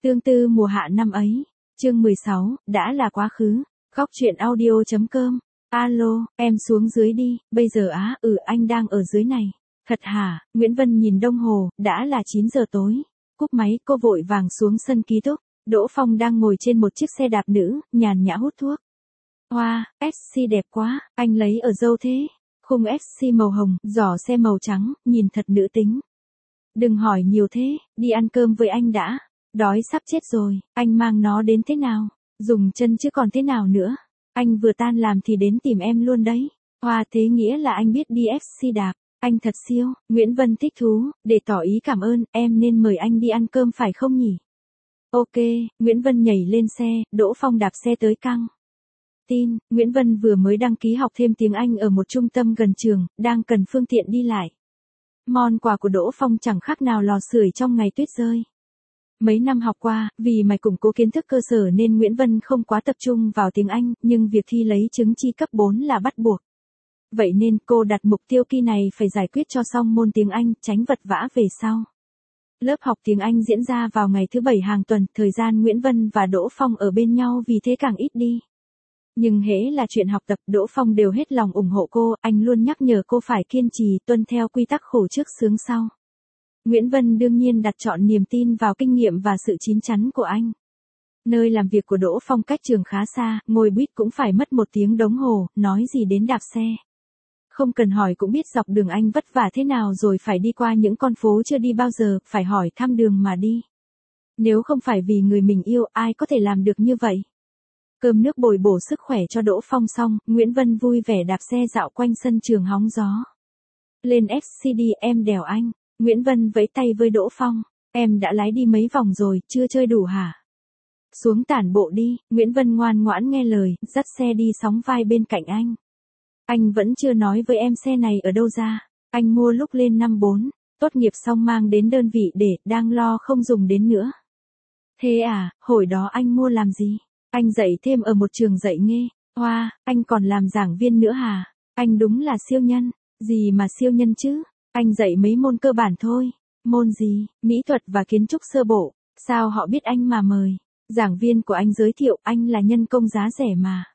Tương tư mùa hạ năm ấy. Chương 16, đã là quá khứ. Góc truyện audio.com. Alo, em xuống dưới đi, bây giờ á, anh đang ở dưới này. Thật hả? Nguyễn Vân nhìn đồng hồ, đã là 9 giờ tối. Cúp máy, cô vội vàng xuống sân ký túc. Đỗ Phong đang ngồi trên một chiếc xe đạp nữ, nhàn nhã hút thuốc. Hoa, SC đẹp quá, anh lấy ở đâu thế? Khung SC màu hồng, giỏ xe màu trắng, nhìn thật nữ tính. Đừng hỏi nhiều thế, đi ăn cơm với anh đã. Đói sắp chết rồi, anh mang nó đến thế nào? Dùng chân chứ còn thế nào nữa? Anh vừa tan làm thì đến tìm em luôn đấy. Hoa, thế nghĩa là anh biết đi SC đạp. Anh thật siêu. Nguyễn Vân thích thú, để tỏ ý cảm ơn, em nên mời anh đi ăn cơm phải không nhỉ? Ok, Nguyễn Vân nhảy lên xe, Đỗ Phong đạp xe tới căng tin. Nguyễn Vân vừa mới đăng ký học thêm tiếng Anh ở một trung tâm gần trường, đang cần phương tiện đi lại. Món quà của Đỗ Phong chẳng khác nào lò sưởi trong ngày tuyết rơi. Mấy năm học qua, vì mày củng cố kiến thức cơ sở nên Nguyễn Vân không quá tập trung vào tiếng Anh, nhưng việc thi lấy chứng chỉ cấp 4 là bắt buộc. Vậy nên cô đặt mục tiêu kỳ này phải giải quyết cho xong môn tiếng Anh, tránh vật vã về sau. Lớp học tiếng Anh diễn ra vào ngày thứ 7 hàng tuần, thời gian Nguyễn Vân và Đỗ Phong ở bên nhau vì thế càng ít đi. Nhưng hễ là chuyện học tập, Đỗ Phong đều hết lòng ủng hộ cô, anh luôn nhắc nhở cô phải kiên trì, tuân theo quy tắc khổ trước sướng sau. Nguyễn Vân đương nhiên đặt trọn niềm tin vào kinh nghiệm và sự chín chắn của anh. Nơi làm việc của Đỗ Phong cách trường khá xa, ngồi buýt cũng phải mất 1 tiếng đồng hồ, nói gì đến đạp xe. Không cần hỏi cũng biết dọc đường anh vất vả thế nào rồi, phải đi qua những con phố chưa đi bao giờ, phải hỏi thăm đường mà đi. Nếu không phải vì người mình yêu, ai có thể làm được như vậy? Cơm nước bồi bổ sức khỏe cho Đỗ Phong xong, Nguyễn Vân vui vẻ đạp xe dạo quanh sân trường hóng gió. Lên FCD, em đèo anh. Nguyễn Vân vẫy tay với Đỗ Phong. Em đã lái đi mấy vòng rồi, chưa chơi đủ hả? Xuống tản bộ đi. Nguyễn Vân ngoan ngoãn nghe lời, dắt xe đi sóng vai bên cạnh anh. Anh vẫn chưa nói với em xe này ở đâu ra. Anh mua lúc lên năm 4, tốt nghiệp xong mang đến đơn vị để, đang lo không dùng đến nữa. Thế à, hồi đó anh mua làm gì? Anh dạy thêm ở một trường dạy nghề. Hoa, anh còn làm giảng viên nữa hả? Anh đúng là siêu nhân. Gì mà siêu nhân chứ? Anh dạy mấy môn cơ bản thôi. Môn gì? Mỹ thuật và kiến trúc sơ bộ. Sao họ biết anh mà mời? Giảng viên của anh giới thiệu anh là nhân công giá rẻ mà.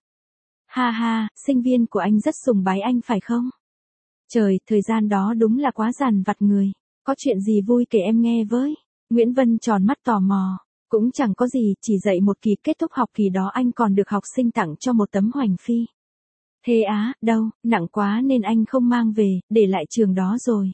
Ha ha, sinh viên của anh rất sùng bái anh phải không? Trời, thời gian đó đúng là quá dằn vặt người. Có chuyện gì vui kể em nghe với. Nguyễn Vân tròn mắt tò mò. Cũng chẳng có gì, chỉ dạy một kỳ, kết thúc học kỳ đó anh còn được học sinh tặng cho một tấm hoành phi. Thế á, đâu, nặng quá nên anh không mang về, để lại trường đó rồi.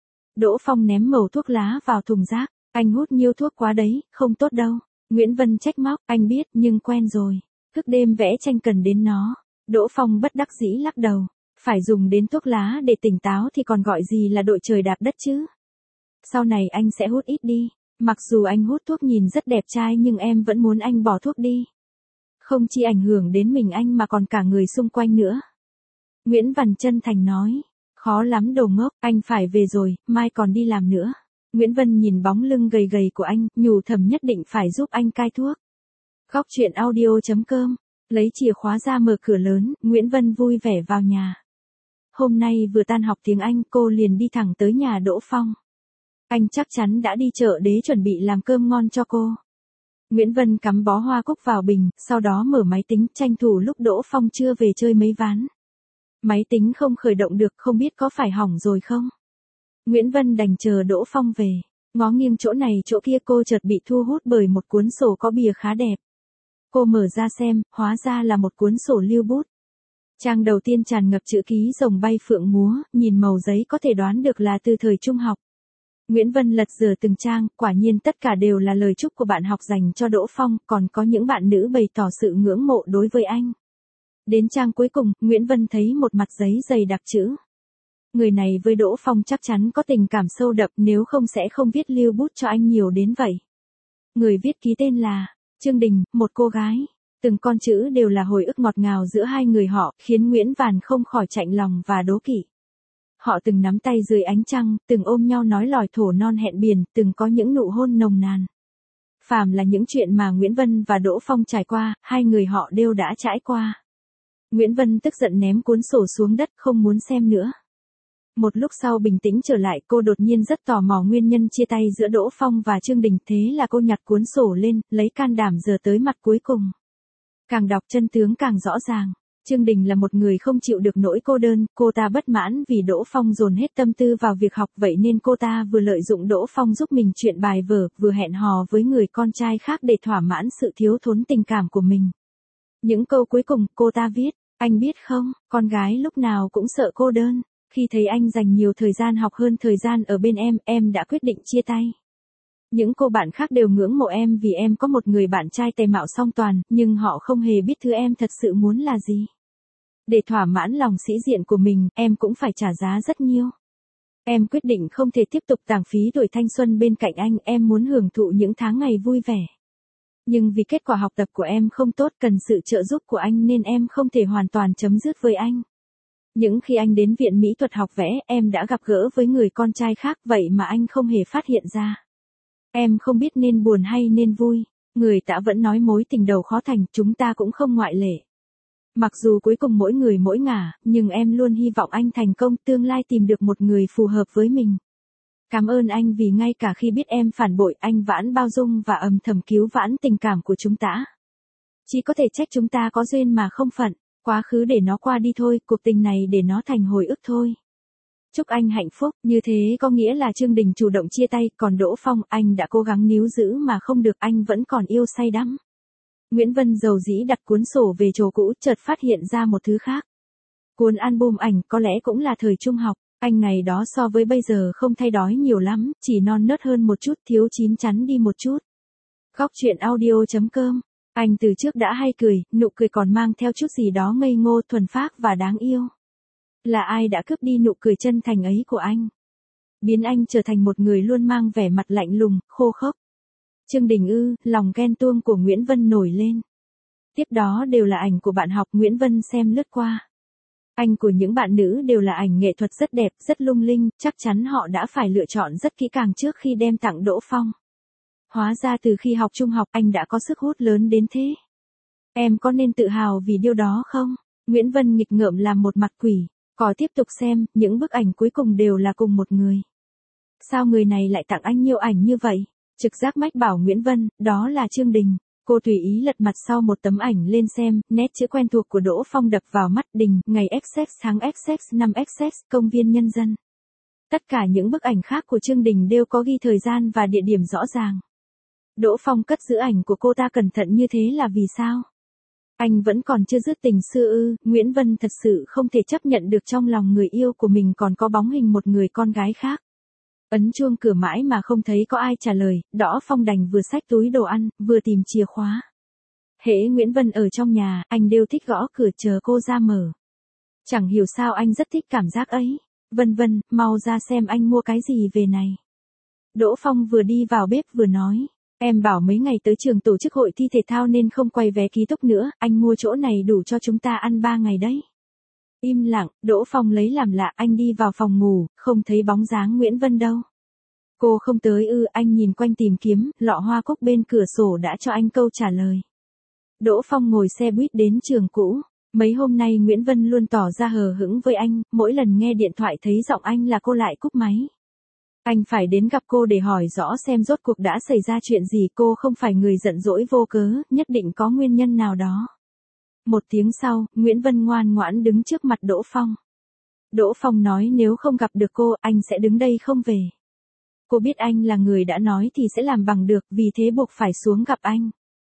Đỗ Phong ném mẩu thuốc lá vào thùng rác, anh hút nhiều thuốc quá đấy, không tốt đâu. Nguyễn Vân trách móc, anh biết nhưng quen rồi. Thức đêm vẽ tranh cần đến nó. Đỗ Phong bất đắc dĩ lắc đầu, phải dùng đến thuốc lá để tỉnh táo thì còn gọi gì là đội trời đạp đất chứ. Sau này anh sẽ hút ít đi. Mặc dù anh hút thuốc nhìn rất đẹp trai nhưng em vẫn muốn anh bỏ thuốc đi. Không chỉ ảnh hưởng đến mình anh mà còn cả người xung quanh nữa. Nguyễn Văn chân thành nói. Khó lắm đồ ngốc, anh phải về rồi, mai còn đi làm nữa. Nguyễn Vân nhìn bóng lưng gầy gầy của anh, nhủ thầm nhất định phải giúp anh cai thuốc. Góc truyện audio.com. Lấy chìa khóa ra mở cửa lớn, Nguyễn Vân vui vẻ vào nhà. Hôm nay vừa tan học tiếng Anh, cô liền đi thẳng tới nhà Đỗ Phong. Anh chắc chắn đã đi chợ đế chuẩn bị làm cơm ngon cho cô. Nguyễn Vân cắm bó hoa cúc vào bình, sau đó mở máy tính, tranh thủ lúc Đỗ Phong chưa về chơi mấy ván. Máy tính không khởi động được, không biết có phải hỏng rồi không. Nguyễn Vân đành chờ Đỗ Phong về. Ngó nghiêng chỗ này chỗ kia, cô chợt bị thu hút bởi một cuốn sổ có bìa khá đẹp. Cô mở ra xem, hóa ra là một cuốn sổ lưu bút. Trang đầu tiên tràn ngập chữ ký rồng bay phượng múa, nhìn màu giấy có thể đoán được là từ thời trung học. Nguyễn Vân lật dở từng trang, quả nhiên tất cả đều là lời chúc của bạn học dành cho Đỗ Phong, còn có những bạn nữ bày tỏ sự ngưỡng mộ đối với anh. Đến trang cuối cùng, Nguyễn Vân thấy một mặt giấy dày đặc chữ. Người này với Đỗ Phong chắc chắn có tình cảm sâu đậm, nếu không sẽ không viết lưu bút cho anh nhiều đến vậy. Người viết ký tên là Trương Đình, một cô gái. Từng con chữ đều là hồi ức ngọt ngào giữa hai người họ, khiến Nguyễn Vàn không khỏi chạnh lòng và đố kỵ. Họ từng nắm tay dưới ánh trăng, từng ôm nhau nói lỏi thổ non hẹn biển, từng có những nụ hôn nồng nàn. Phàm là những chuyện mà Nguyễn Vân và Đỗ Phong trải qua, hai người họ đều đã trải qua. Nguyễn Vân tức giận ném cuốn sổ xuống đất, không muốn xem nữa. Một lúc sau bình tĩnh trở lại, cô đột nhiên rất tò mò nguyên nhân chia tay giữa Đỗ Phong và Chương Đình, thế là cô nhặt cuốn sổ lên, lấy can đảm dờ tới mặt cuối cùng. Càng đọc chân tướng càng rõ ràng. Chương Đình là một người không chịu được nỗi cô đơn, cô ta bất mãn vì Đỗ Phong dồn hết tâm tư vào việc học, vậy nên cô ta vừa lợi dụng Đỗ Phong giúp mình truyện bài vở, vừa hẹn hò với người con trai khác để thỏa mãn sự thiếu thốn tình cảm của mình. Những câu cuối cùng cô ta viết, anh biết không, con gái lúc nào cũng sợ cô đơn. Khi thấy anh dành nhiều thời gian học hơn thời gian ở bên em đã quyết định chia tay. Những cô bạn khác đều ngưỡng mộ em vì em có một người bạn trai tài mạo song toàn, nhưng họ không hề biết thứ em thật sự muốn là gì. Để thỏa mãn lòng sĩ diện của mình, em cũng phải trả giá rất nhiều. Em quyết định không thể tiếp tục lãng phí tuổi thanh xuân bên cạnh anh, em muốn hưởng thụ những tháng ngày vui vẻ. Nhưng vì kết quả học tập của em không tốt, cần sự trợ giúp của anh nên em không thể hoàn toàn chấm dứt với anh. Những khi anh đến viện mỹ thuật học vẽ, em đã gặp gỡ với người con trai khác, vậy mà anh không hề phát hiện ra. Em không biết nên buồn hay nên vui. Người ta vẫn nói mối tình đầu khó thành, chúng ta cũng không ngoại lệ. Mặc dù cuối cùng mỗi người mỗi ngả, nhưng em luôn hy vọng anh thành công, tương lai tìm được một người phù hợp với mình. Cảm ơn anh vì ngay cả khi biết em phản bội, anh vẫn bao dung và âm thầm cứu vãn tình cảm của chúng ta. Chỉ có thể trách chúng ta có duyên mà không phận. Quá khứ để nó qua đi thôi, cuộc tình này để nó thành hồi ức thôi. Chúc anh hạnh phúc, như thế có nghĩa là Chương Đình chủ động chia tay, còn Đỗ Phong, anh đã cố gắng níu giữ mà không được, anh vẫn còn yêu say đắm. Nguyễn Vân dầu dĩ đặt cuốn sổ về chỗ cũ, chợt phát hiện ra một thứ khác. Cuốn album ảnh có lẽ cũng là thời trung học, anh ngày đó so với bây giờ không thay đổi nhiều lắm, chỉ non nớt hơn một chút, thiếu chín chắn đi một chút. Góc truyện audio.com. Anh từ trước đã hay cười, nụ cười còn mang theo chút gì đó ngây ngô, thuần phác và đáng yêu. Là ai đã cướp đi nụ cười chân thành ấy của anh? Biến anh trở thành một người luôn mang vẻ mặt lạnh lùng, khô khốc. Chương Đình ư, lòng ghen tuông của Nguyễn Vân nổi lên. Tiếp đó đều là ảnh của bạn học, Nguyễn Vân xem lướt qua. Ảnh của những bạn nữ đều là ảnh nghệ thuật rất đẹp, rất lung linh, chắc chắn họ đã phải lựa chọn rất kỹ càng trước khi đem tặng Đỗ Phong. Hóa ra từ khi học trung học anh đã có sức hút lớn đến thế. Em có nên tự hào vì điều đó không? Nguyễn Vân nghịch ngợm làm một mặt quỷ. Có tiếp tục xem, những bức ảnh cuối cùng đều là cùng một người. Sao người này lại tặng anh nhiều ảnh như vậy? Trực giác mách bảo Nguyễn Vân, đó là Chương Đình. Cô tùy ý lật mặt sau một tấm ảnh lên xem, nét chữ quen thuộc của Đỗ Phong đập vào mắt, Đình, ngày XX tháng XX năm XX, công viên Nhân dân. Tất cả những bức ảnh khác của Chương Đình đều có ghi thời gian và địa điểm rõ ràng. Đỗ Phong cất giữ ảnh của cô ta cẩn thận như thế là vì sao? Anh vẫn còn chưa dứt tình xưa ư? Nguyễn Vân thật sự không thể chấp nhận được trong lòng người yêu của mình còn có bóng hình một người con gái khác. Ấn chuông cửa mãi mà không thấy có ai trả lời, Đỗ Phong đành vừa xách túi đồ ăn, vừa tìm chìa khóa. Hễ Nguyễn Vân ở trong nhà, anh đều thích gõ cửa chờ cô ra mở. Chẳng hiểu sao anh rất thích cảm giác ấy. Vân Vân, mau ra xem anh mua cái gì về này. Đỗ Phong vừa đi vào bếp vừa nói. Em bảo mấy ngày tới trường tổ chức hội thi thể thao nên không quay vé ký túc nữa, anh mua chỗ này đủ cho chúng ta ăn 3 ngày đấy. Im lặng, Đỗ Phong lấy làm lạ, anh đi vào phòng ngủ, không thấy bóng dáng Nguyễn Vân đâu. Cô không tới ư? Anh nhìn quanh tìm kiếm, lọ hoa cúc bên cửa sổ đã cho anh câu trả lời. Đỗ Phong ngồi xe buýt đến trường cũ. Mấy hôm nay Nguyễn Vân luôn tỏ ra hờ hững với anh, mỗi lần nghe điện thoại thấy giọng anh là cô lại cúp máy. Anh phải đến gặp cô để hỏi rõ xem rốt cuộc đã xảy ra chuyện gì, cô không phải người giận dỗi vô cớ, nhất định có nguyên nhân nào đó. Một tiếng sau, Nguyễn Vân ngoan ngoãn đứng trước mặt Đỗ Phong. Đỗ Phong nói nếu không gặp được cô, anh sẽ đứng đây không về. Cô biết anh là người đã nói thì sẽ làm bằng được, vì thế buộc phải xuống gặp anh.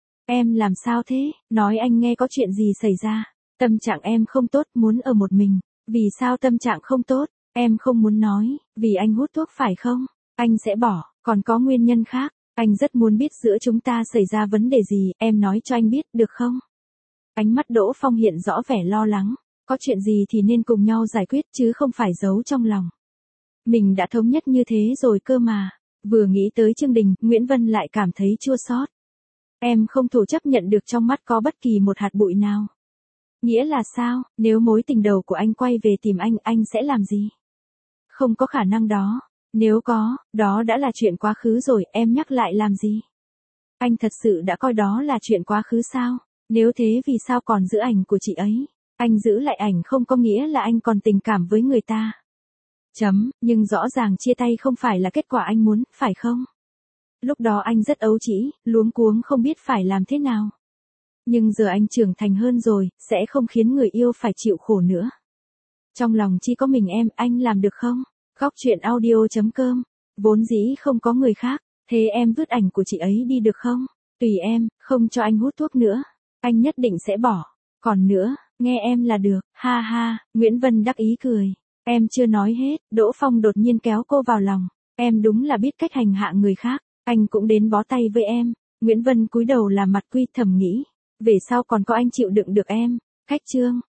Em làm sao thế? Nói anh nghe có chuyện gì xảy ra. Tâm trạng em không tốt, muốn ở một mình. Vì sao tâm trạng không tốt? Em không muốn nói, vì anh hút thuốc phải không? Anh sẽ bỏ, còn có nguyên nhân khác. Anh rất muốn biết giữa chúng ta xảy ra vấn đề gì, em nói cho anh biết, được không? Ánh mắt Đỗ Phong hiện rõ vẻ lo lắng. Có chuyện gì thì nên cùng nhau giải quyết chứ không phải giấu trong lòng. Mình đã thống nhất như thế rồi cơ mà. Vừa nghĩ tới Chương Đình, Nguyễn Vân lại cảm thấy chua xót. Em không thể chấp nhận được trong mắt có bất kỳ một hạt bụi nào. Nghĩa là sao? Nếu mối tình đầu của anh quay về tìm anh sẽ làm gì? Không có khả năng đó. Nếu có, đó đã là chuyện quá khứ rồi, em nhắc lại làm gì? Anh thật sự đã coi đó là chuyện quá khứ sao? Nếu thế vì sao còn giữ ảnh của chị ấy? Anh giữ lại ảnh không có nghĩa là anh còn tình cảm với người ta. Nhưng rõ ràng chia tay không phải là kết quả anh muốn, phải không? Lúc đó anh rất ấu trĩ, luống cuống không biết phải làm thế nào. Nhưng giờ anh trưởng thành hơn rồi, sẽ không khiến người yêu phải chịu khổ nữa. Trong lòng chỉ có mình em, anh làm được không? Khóc chuyện audio.com. Vốn dĩ không có người khác, thế em vứt ảnh của chị ấy đi được không? Tùy em, không cho anh hút thuốc nữa. Anh nhất định sẽ bỏ. Còn nữa, nghe em là được, ha ha, Nguyễn Vân đắc ý cười. Em chưa nói hết, Đỗ Phong đột nhiên kéo cô vào lòng. Em đúng là biết cách hành hạ người khác, anh cũng đến bó tay với em. Nguyễn Vân cúi đầu làm mặt quy thầm nghĩ. Về sau còn có anh chịu đựng được em. Khách trương.